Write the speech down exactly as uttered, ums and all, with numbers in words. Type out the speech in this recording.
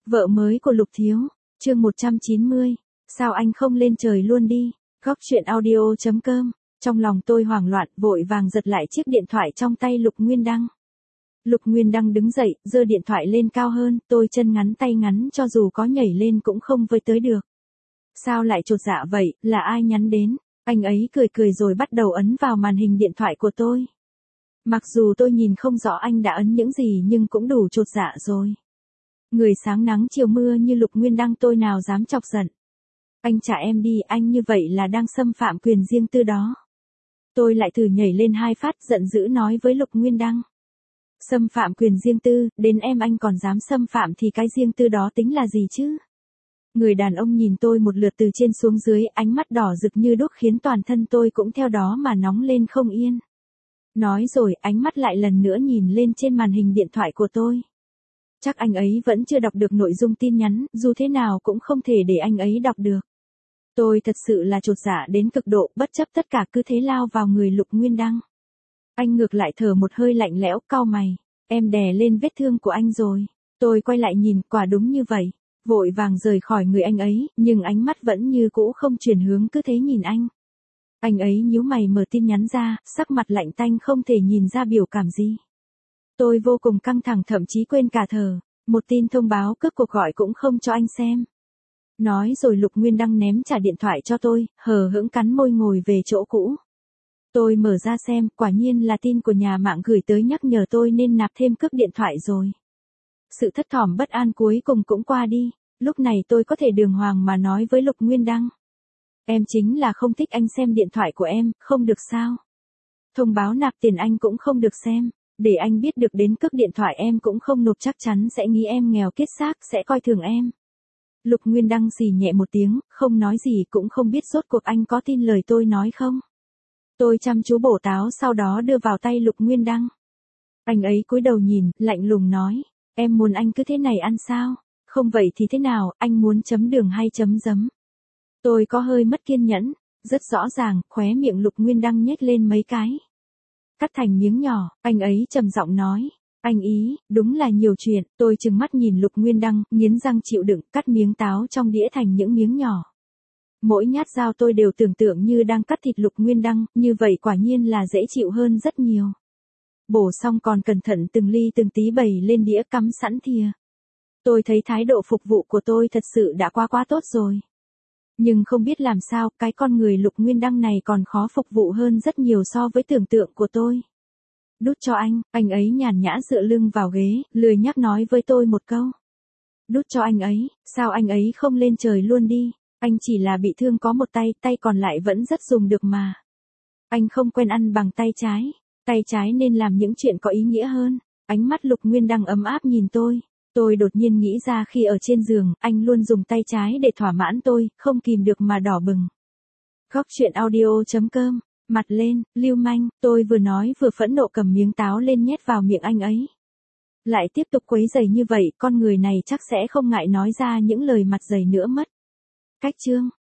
Vợ mới của Lục Thiếu, chương một trăm chín mươi, sao anh không lên trời luôn đi, góc truyện audio chấm com, trong lòng tôi hoảng loạn, vội vàng giật lại chiếc điện thoại trong tay Lục Nguyên Đăng. Lục Nguyên Đăng đứng dậy, giơ điện thoại lên cao hơn, tôi chân ngắn tay ngắn cho dù có nhảy lên cũng không với tới được. Sao lại chột dạ vậy, là ai nhắn đến? Anh ấy cười cười rồi bắt đầu ấn vào màn hình điện thoại của tôi. Mặc dù tôi nhìn không rõ anh đã ấn những gì nhưng cũng đủ chột dạ rồi. Người sáng nắng chiều mưa như Lục Nguyên Đăng tôi nào dám chọc giận. Anh trả em đi, anh như vậy là đang xâm phạm quyền riêng tư đó. Tôi lại thử nhảy lên hai phát giận dữ nói với Lục Nguyên Đăng. Xâm phạm quyền riêng tư, đến em anh còn dám xâm phạm thì cái riêng tư đó tính là gì chứ? Người đàn ông nhìn tôi một lượt từ trên xuống dưới, ánh mắt đỏ rực như đuốc khiến toàn thân tôi cũng theo đó mà nóng lên không yên. Nói rồi, ánh mắt lại lần nữa nhìn lên trên màn hình điện thoại của tôi. Chắc anh ấy vẫn chưa đọc được nội dung tin nhắn, dù thế nào cũng không thể để anh ấy đọc được. Tôi thật sự là chột dạ đến cực độ, bất chấp tất cả cứ thế lao vào người Lục Nguyên Đăng. Anh ngược lại thở một hơi lạnh lẽo, cau mày. Em đè lên vết thương của anh rồi. Tôi quay lại nhìn, quả đúng như vậy. Vội vàng rời khỏi người anh ấy, nhưng ánh mắt vẫn như cũ không chuyển hướng cứ thế nhìn anh. Anh ấy nhíu mày mở tin nhắn ra, sắc mặt lạnh tanh không thể nhìn ra biểu cảm gì. Tôi vô cùng căng thẳng thậm chí quên cả thở, một tin thông báo cướp cuộc gọi cũng không cho anh xem. Nói rồi Lục Nguyên Đăng ném trả điện thoại cho tôi, hờ hững cắn môi ngồi về chỗ cũ. Tôi mở ra xem, quả nhiên là tin của nhà mạng gửi tới nhắc nhở tôi nên nạp thêm cước điện thoại rồi. Sự thất thỏm bất an cuối cùng cũng qua đi, lúc này tôi có thể đường hoàng mà nói với Lục Nguyên Đăng. Em chính là không thích anh xem điện thoại của em, không được sao? Thông báo nạp tiền anh cũng không được xem, để anh biết được đến cước điện thoại em cũng không nộp chắc chắn sẽ nghĩ em nghèo kiết xác, sẽ coi thường em. Lục Nguyên Đăng xì nhẹ một tiếng, không nói gì cũng không biết rốt cuộc anh có tin lời tôi nói không. Tôi chăm chú bổ táo sau đó đưa vào tay Lục Nguyên Đăng. Anh ấy cúi đầu nhìn, lạnh lùng nói, em muốn anh cứ thế này ăn sao? Không vậy thì thế nào, anh muốn chấm đường hay chấm giấm? Tôi có hơi mất kiên nhẫn, rất rõ ràng, khóe miệng Lục Nguyên Đăng nhếch lên mấy cái. Cắt thành miếng nhỏ, anh ấy trầm giọng nói, anh ý, đúng là nhiều chuyện, tôi trừng mắt nhìn Lục Nguyên Đăng, nghiến răng chịu đựng, cắt miếng táo trong đĩa thành những miếng nhỏ. Mỗi nhát dao tôi đều tưởng tượng như đang cắt thịt Lục Nguyên Đăng, như vậy quả nhiên là dễ chịu hơn rất nhiều. Bổ xong còn cẩn thận từng ly từng tí bày lên đĩa cắm sẵn thìa. Tôi thấy thái độ phục vụ của tôi thật sự đã quá quá tốt rồi. Nhưng không biết làm sao, cái con người Lục Nguyên Đăng này còn khó phục vụ hơn rất nhiều so với tưởng tượng của tôi. Đút cho anh, anh ấy nhàn nhã dựa lưng vào ghế, lười nhắc nói với tôi một câu. Đút cho anh ấy, sao anh ấy không lên trời luôn đi, anh chỉ là bị thương có một tay, tay còn lại vẫn rất dùng được mà. Anh không quen ăn bằng tay trái, tay trái nên làm những chuyện có ý nghĩa hơn. Ánh mắt Lục Nguyên Đăng ấm áp nhìn tôi. Tôi đột nhiên nghĩ ra khi ở trên giường, anh luôn dùng tay trái để thỏa mãn tôi, không kìm được mà đỏ bừng. Góc truyện audio chấm com, mặt lên, lưu manh, tôi vừa nói vừa phẫn nộ cầm miếng táo lên nhét vào miệng anh ấy. Lại tiếp tục quấy rầy như vậy, con người này chắc sẽ không ngại nói ra những lời mặt dày nữa mất. Cách chương.